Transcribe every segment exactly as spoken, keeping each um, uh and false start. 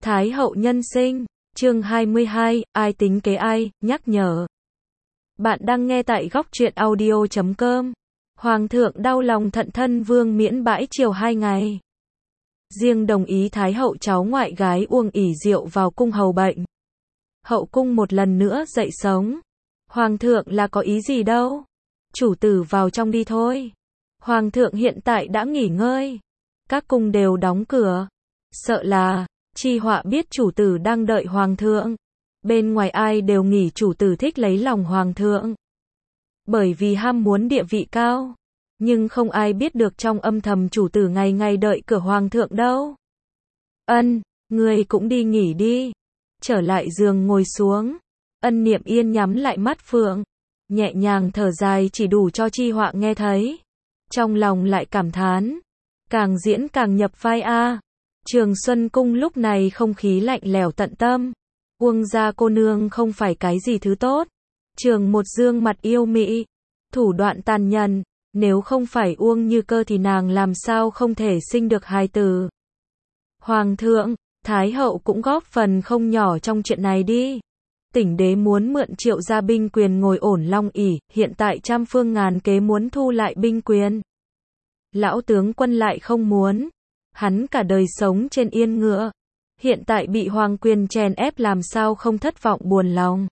Thái hậu nhân sinh, chương hai mươi hai, ai tính kế ai, nhắc nhở. Bạn đang nghe tại góc truyện audio chấm com. Hoàng thượng đau lòng thận thân vương miễn bãi triều hai ngày. Riêng đồng ý Thái hậu cháu ngoại gái Uông ỷ Diệu vào cung hầu bệnh. Hậu cung một lần nữa dậy sống. Hoàng thượng là có ý gì đâu. Chủ tử vào trong đi thôi. Hoàng thượng hiện tại đã nghỉ ngơi. Các cung đều đóng cửa. Sợ là Chi Họa biết chủ tử đang đợi hoàng thượng. Bên ngoài ai đều nghĩ chủ tử thích lấy lòng hoàng thượng. Bởi vì ham muốn địa vị cao. Nhưng không ai biết được trong âm thầm chủ tử ngày ngày đợi cửa hoàng thượng đâu. Ân, người cũng đi nghỉ đi. Trở lại giường ngồi xuống. Ân Niệm Yên nhắm lại mắt phượng. Nhẹ nhàng thở dài chỉ đủ cho Chi Họa nghe thấy. Trong lòng lại cảm thán. Càng diễn càng nhập vai a. Trường Xuân Cung lúc này không khí lạnh lẽo tận tâm. Uông gia cô nương không phải cái gì thứ tốt. Trường một dương mặt yêu mị. Thủ đoạn tàn nhẫn. Nếu không phải Uông Như Cơ thì nàng làm sao không thể sinh được hài tử. Hoàng thượng, Thái hậu cũng góp phần không nhỏ trong chuyện này đi. Tỉnh đế muốn mượn Triệu gia binh quyền ngồi ổn Long ỷ, hiện tại trăm phương ngàn kế muốn thu lại binh quyền. Lão tướng quân lại không muốn. Hắn cả đời sống trên yên ngựa. Hiện tại bị hoàng quyền chèn ép làm sao không thất vọng buồn lòng.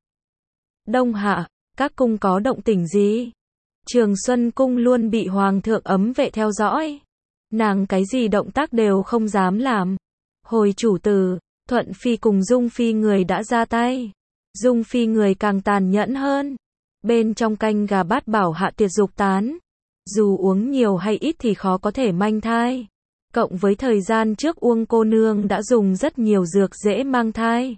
Đông hạ, các cung có động tĩnh gì? Trường Xuân Cung luôn bị hoàng thượng ấm vệ theo dõi. Nàng cái gì động tác đều không dám làm. Hồi chủ tử, Thuận Phi cùng Dung Phi người đã ra tay. Dung Phi người càng tàn nhẫn hơn. Bên trong canh gà bát bảo hạ tiệt dục tán. Dù uống nhiều hay ít thì khó có thể manh thai. Cộng với thời gian trước Uông cô nương đã dùng rất nhiều dược dễ mang thai.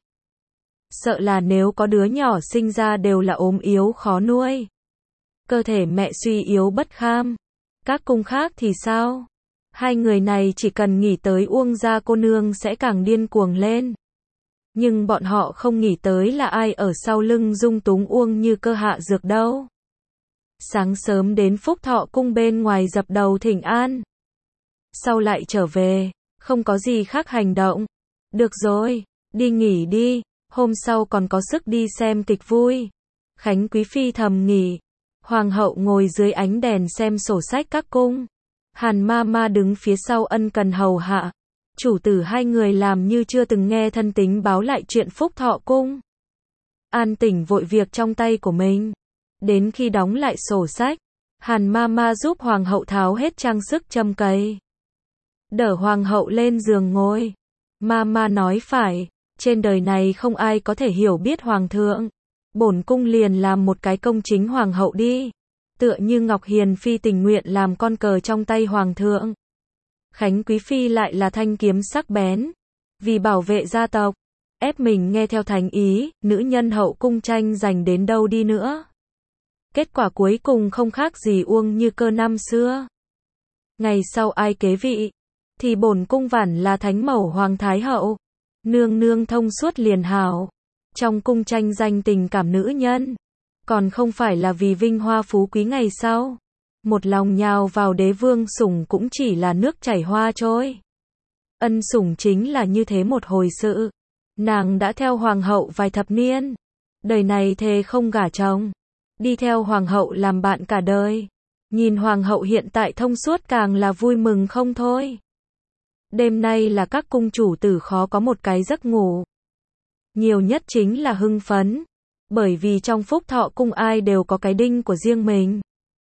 Sợ là nếu có đứa nhỏ sinh ra đều là ốm yếu khó nuôi. Cơ thể mẹ suy yếu bất kham. Các cung khác thì sao? Hai người này chỉ cần nghĩ tới Uông gia cô nương sẽ càng điên cuồng lên. Nhưng bọn họ không nghĩ tới là ai ở sau lưng dung túng Uông Như Cơ hạ dược đâu. Sáng sớm đến Phúc Thọ cung bên ngoài dập đầu thỉnh an. Sau lại trở về, không có gì khác hành động. Được rồi, đi nghỉ đi, hôm sau còn có sức đi xem kịch vui. Khánh Quý Phi thầm nghỉ. Hoàng hậu ngồi dưới ánh đèn xem sổ sách các cung. Hàn ma ma đứng phía sau ân cần hầu hạ. Chủ tử hai người làm như chưa từng nghe thân tín báo lại chuyện Phúc Thọ cung. An Tỉnh vội việc trong tay của mình. Đến khi đóng lại sổ sách, Hàn ma ma giúp hoàng hậu tháo hết trang sức châm cấy. Đỡ hoàng hậu lên giường ngồi. Ma ma nói phải, trên đời này không ai có thể hiểu biết hoàng thượng. Bổn cung liền làm một cái công chính hoàng hậu đi. Tựa như Ngọc Hiền Phi tình nguyện làm con cờ trong tay hoàng thượng. Khánh Quý Phi lại là thanh kiếm sắc bén. Vì bảo vệ gia tộc, ép mình nghe theo thành ý, nữ nhân hậu cung tranh giành đến đâu đi nữa. Kết quả cuối cùng không khác gì Uông Như Cơ năm xưa. Ngày sau ai kế vị, thì bổn cung vẳn là thánh mẫu hoàng thái hậu. Nương nương thông suốt liền hảo. Trong cung tranh giành tình cảm nữ nhân. Còn không phải là vì vinh hoa phú quý ngày sau. Một lòng nhào vào đế vương sủng cũng chỉ là nước chảy hoa trôi. Ân sủng chính là như thế một hồi sự. Nàng đã theo hoàng hậu vài thập niên. Đời này thề không gả chồng. Đi theo hoàng hậu làm bạn cả đời. Nhìn hoàng hậu hiện tại thông suốt càng là vui mừng không thôi. Đêm nay là các cung chủ tử khó có một cái giấc ngủ. Nhiều nhất chính là hưng phấn. Bởi vì trong Phúc Thọ cung ai đều có cái đinh của riêng mình.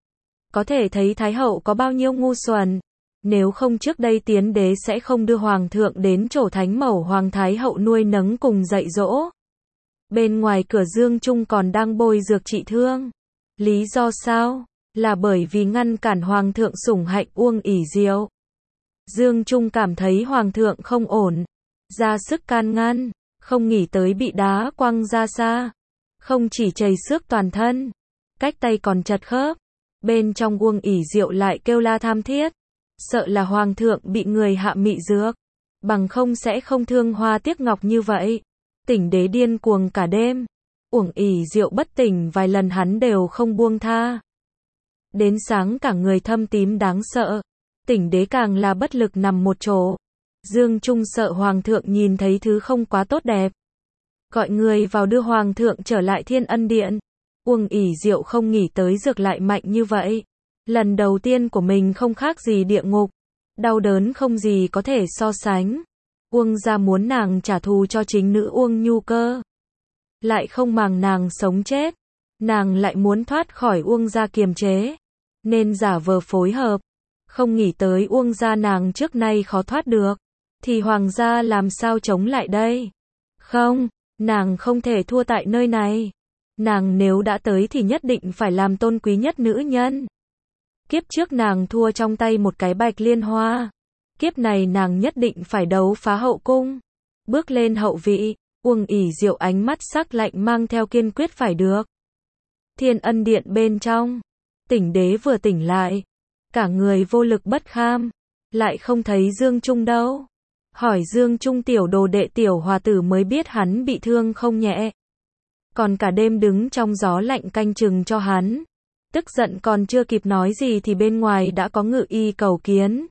Có thể thấy Thái hậu có bao nhiêu ngu xuẩn. Nếu không trước đây tiến đế sẽ không đưa hoàng thượng đến chỗ thánh mẫu hoàng thái hậu nuôi nấng cùng dạy dỗ. Bên ngoài cửa Dương Trung còn đang bôi dược trị thương. Lý do sao? Là bởi vì ngăn cản hoàng thượng sủng hạnh Uông ỷ Diệu. Dương Trung cảm thấy hoàng thượng không ổn. Ra sức can ngăn. Không nghĩ tới bị đá quăng ra xa. Không chỉ chảy xước toàn thân. Cách tay còn chật khớp. Bên trong Uông ỷ Diệu lại kêu la tham thiết. Sợ là hoàng thượng bị người hạ mị dược. Bằng không sẽ không thương hoa tiếc ngọc như vậy. Tỉnh đế điên cuồng cả đêm. Uông ỷ Diệu bất tỉnh vài lần hắn đều không buông tha. Đến sáng cả người thâm tím đáng sợ. Tỉnh đế càng là bất lực nằm một chỗ. Dương Trung sợ Hoàng thượng nhìn thấy thứ không quá tốt đẹp. Gọi người vào đưa Hoàng thượng trở lại Thiên Ân Điện. Uông ỉ diệu không nghĩ tới dược lại mạnh như vậy. Lần đầu tiên của mình không khác gì địa ngục. Đau đớn không gì có thể so sánh. Uông gia muốn nàng trả thù cho chính nữ Uông Nhu cơ. Lại không màng nàng sống chết. Nàng lại muốn thoát khỏi Uông gia kiềm chế. Nên giả vờ phối hợp. Không nghĩ tới Uông gia nàng trước nay khó thoát được. Thì Hoàng gia làm sao chống lại đây? Không, nàng không thể thua tại nơi này. Nàng nếu đã tới thì nhất định phải làm tôn quý nhất nữ nhân. Kiếp trước nàng thua trong tay một cái bạch liên hoa. Kiếp này nàng nhất định phải đấu phá hậu cung. Bước lên hậu vị, Uông ỉ diệu ánh mắt sắc lạnh mang theo kiên quyết phải được. Thiên Ân Điện bên trong, Tỉnh Đế vừa tỉnh lại. Cả người vô lực bất kham. Lại không thấy Dương Trung đâu. Hỏi Dương Trung tiểu đồ đệ tiểu hòa tử mới biết hắn bị thương không nhẹ. Còn cả đêm đứng trong gió lạnh canh chừng cho hắn. Tức giận còn chưa kịp nói gì thì bên ngoài đã có ngự y cầu kiến.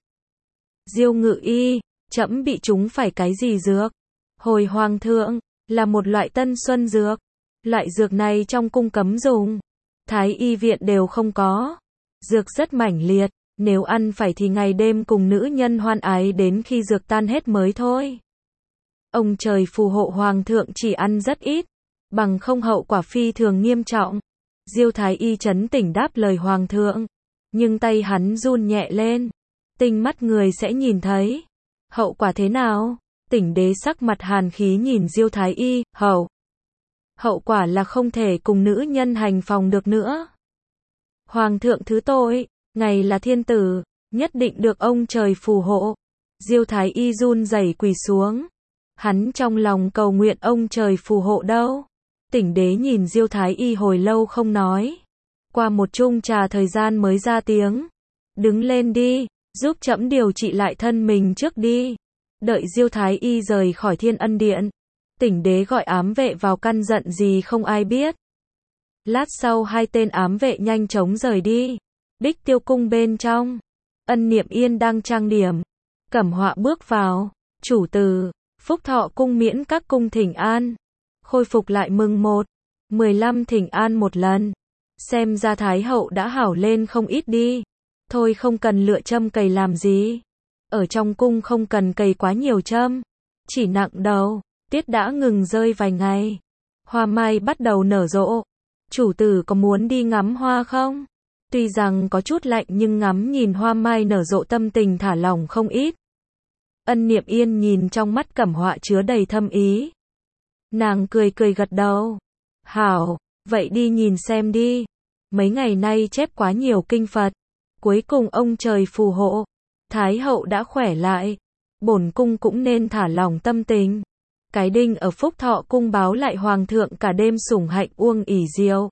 Diêu ngự y, trẫm bị trúng phải cái gì dược? Hồi Hoàng thượng, là một loại tân xuân dược. Loại dược này trong cung cấm dùng. Thái y viện đều không có. Dược rất mãnh liệt, nếu ăn phải thì ngày đêm cùng nữ nhân hoan ái đến khi dược tan hết mới thôi. Ông trời phù hộ Hoàng thượng chỉ ăn rất ít, bằng không hậu quả phi thường nghiêm trọng. Diêu Thái y trấn tĩnh đáp lời Hoàng thượng, nhưng tay hắn run nhẹ lên. Tinh mắt người sẽ nhìn thấy. Hậu quả thế nào? Tỉnh Đế sắc mặt hàn khí nhìn Diêu Thái y, hậu. Hậu quả là không thể cùng nữ nhân hành phòng được nữa. Hoàng thượng thứ tội, ngài là thiên tử, nhất định được ông trời phù hộ. Diêu Thái y run rẩy quỳ xuống. Hắn trong lòng cầu nguyện ông trời phù hộ đâu. Tỉnh Đế nhìn Diêu Thái y hồi lâu không nói. Qua một chung trà thời gian mới ra tiếng. Đứng lên đi, giúp trẫm điều trị lại thân mình trước đi. Đợi Diêu Thái y rời khỏi Thiên Ân Điện. Tỉnh Đế gọi ám vệ vào căn dặn gì không ai biết. Lát sau hai tên ám vệ nhanh chóng rời đi. Đích Tiêu cung bên trong. Ân Niệm Yên đang trang điểm. Cẩm Họa bước vào. Chủ tử, Phúc Thọ cung miễn các cung thỉnh an. Khôi phục lại mừng một. mười lăm thỉnh an một lần. Xem ra Thái hậu đã hảo lên không ít đi. Thôi không cần lựa châm cầy làm gì. Ở trong cung không cần cầy quá nhiều châm. Chỉ nặng đầu. Tiết đã ngừng rơi vài ngày. Hoa mai bắt đầu nở rộ. Chủ tử có muốn đi ngắm hoa không? Tuy rằng có chút lạnh nhưng ngắm nhìn hoa mai nở rộ tâm tình thả lỏng không ít. Ân Niệm Yên nhìn trong mắt Cẩm Họa chứa đầy thâm ý. Nàng cười cười gật đầu. Hảo, vậy đi nhìn xem đi. Mấy ngày nay chép quá nhiều kinh Phật. Cuối cùng ông trời phù hộ. Thái hậu đã khỏe lại. Bổn cung cũng nên thả lỏng tâm tình. Cái đinh ở Phúc Thọ cung báo lại Hoàng thượng cả đêm sủng hạnh Uông ỉ diệu.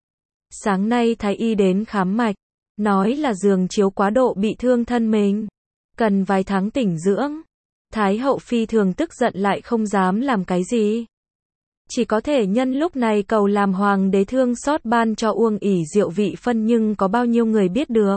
Sáng nay Thái y đến khám mạch. Nói là giường chiếu quá độ bị thương thân mình. Cần vài tháng tĩnh dưỡng. Thái hậu phi thường tức giận lại không dám làm cái gì. Chỉ có thể nhân lúc này cầu làm hoàng đế thương xót ban cho Uông ỉ diệu vị phân nhưng có bao nhiêu người biết được.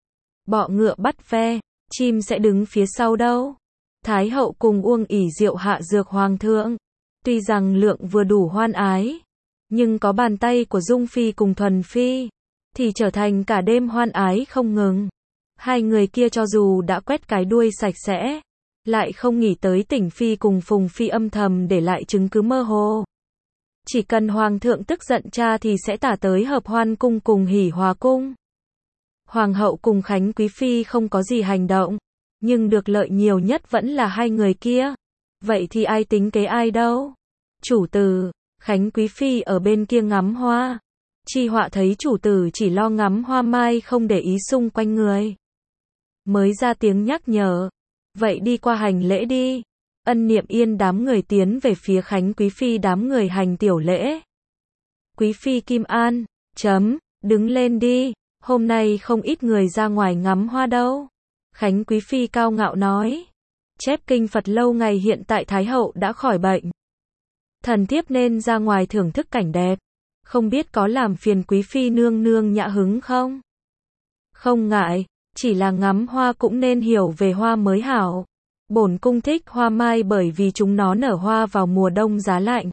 Bọ ngựa bắt ve, chim sẽ đứng phía sau đâu. Thái hậu cùng Uông ỉ diệu hạ dược Hoàng thượng. Tuy rằng lượng vừa đủ hoan ái. Nhưng có bàn tay của Dung Phi cùng Thuần Phi. Thì trở thành cả đêm hoan ái không ngừng. Hai người kia cho dù đã quét cái đuôi sạch sẽ. Lại không nghĩ tới Tỉnh Phi cùng Phùng Phi âm thầm để lại chứng cứ mơ hồ. Chỉ cần Hoàng thượng tức giận cha thì sẽ tả tới Hợp Hoan cung cùng Hỉ Hòa cung. Hoàng hậu cùng Khánh Quý Phi không có gì hành động. Nhưng được lợi nhiều nhất vẫn là hai người kia. Vậy thì ai tính kế ai đâu? Chủ tử, Khánh Quý Phi ở bên kia ngắm hoa. Chi Họa thấy chủ tử chỉ lo ngắm hoa mai không để ý xung quanh người. Mới ra tiếng nhắc nhở. Vậy đi qua hành lễ đi. Ân Niệm Yên đám người tiến về phía Khánh Quý Phi đám người hành tiểu lễ. Quý Phi Kim An, chấm, đứng lên đi. Hôm nay không ít người ra ngoài ngắm hoa đâu. Khánh Quý Phi cao ngạo nói. Chép kinh Phật lâu ngày hiện tại Thái hậu đã khỏi bệnh. Thần thiếp nên ra ngoài thưởng thức cảnh đẹp. Không biết có làm phiền Quý Phi nương nương nhã hứng không? Không ngại, chỉ là ngắm hoa cũng nên hiểu về hoa mới hảo. Bổn cung thích hoa mai bởi vì chúng nó nở hoa vào mùa đông giá lạnh.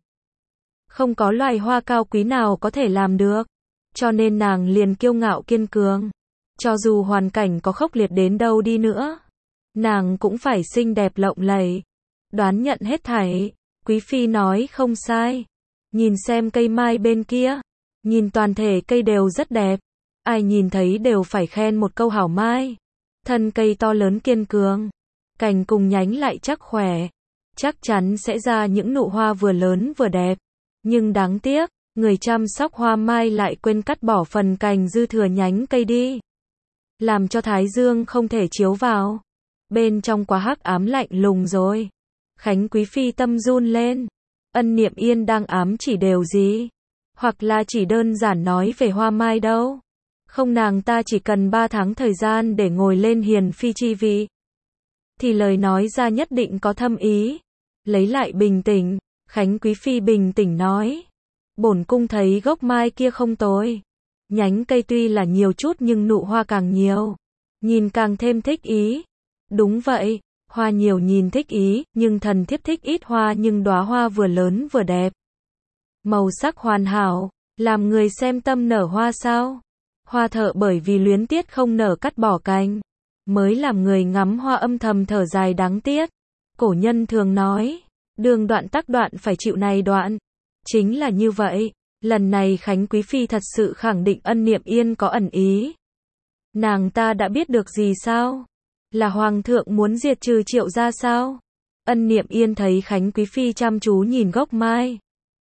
Không có loài hoa cao quý nào có thể làm được. Cho nên nàng liền kiêu ngạo kiên cường. Cho dù hoàn cảnh có khốc liệt đến đâu đi nữa, nàng cũng phải xinh đẹp lộng lẫy. Đoán nhận hết thảy, quý phi nói không sai. Nhìn xem cây mai bên kia, nhìn toàn thể cây đều rất đẹp. Ai nhìn thấy đều phải khen một câu hảo mai. Thân cây to lớn kiên cường, cành cùng nhánh lại chắc khỏe, chắc chắn sẽ ra những nụ hoa vừa lớn vừa đẹp. Nhưng đáng tiếc, người chăm sóc hoa mai lại quên cắt bỏ phần cành dư thừa nhánh cây đi, làm cho thái dương không thể chiếu vào. Bên trong quá hắc ám lạnh lùng rồi. Khánh quý phi tâm run lên. Ân Niệm Yên đang ám chỉ điều gì? Hoặc là chỉ đơn giản nói về hoa mai đâu? Không, nàng ta chỉ cần ba tháng thời gian để ngồi lên hiền phi chi vị, thì lời nói ra nhất định có thâm ý. Lấy lại bình tĩnh, Khánh quý phi bình tĩnh nói. Bổn cung thấy gốc mai kia không tồi. Nhánh cây tuy là nhiều chút nhưng nụ hoa càng nhiều, nhìn càng thêm thích ý. Đúng vậy, hoa nhiều nhìn thích ý, nhưng thần thiếp thích ít hoa nhưng đóa hoa vừa lớn vừa đẹp. Màu sắc hoàn hảo, làm người xem tâm nở hoa sao? Hoa thợ bởi vì luyến tiếc không nở cắt bỏ cành, mới làm người ngắm hoa âm thầm thở dài đáng tiếc. Cổ nhân thường nói, đường đoạn tắc đoạn phải chịu này đoạn. Chính là như vậy, lần này Khánh quý phi thật sự khẳng định Ân Niệm Yên có ẩn ý. Nàng ta đã biết được gì sao? Là hoàng thượng muốn diệt trừ Triệu gia sao? Ân Niệm Yên thấy Khánh quý phi chăm chú nhìn gốc mai,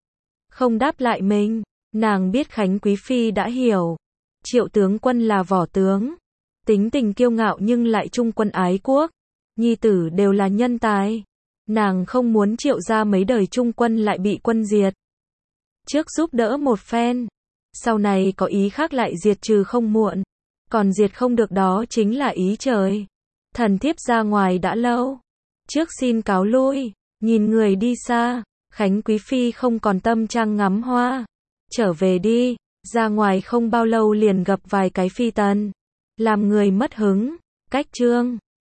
không đáp lại mình. Nàng biết Khánh quý phi đã hiểu. Triệu tướng quân là võ tướng, tính tình kiêu ngạo nhưng lại trung quân ái quốc, nhi tử đều là nhân tài. Nàng không muốn Triệu gia mấy đời trung quân lại bị quân diệt. Trước giúp đỡ một phen, sau này có ý khác lại diệt trừ không muộn. Còn diệt không được đó chính là ý trời. Thần thiếp ra ngoài đã lâu, trước xin cáo lui. Nhìn người đi xa, Khánh quý phi không còn tâm trạng ngắm hoa. Trở về đi. Ra ngoài không bao lâu liền gặp vài cái phi tần, làm người mất hứng. Cách chương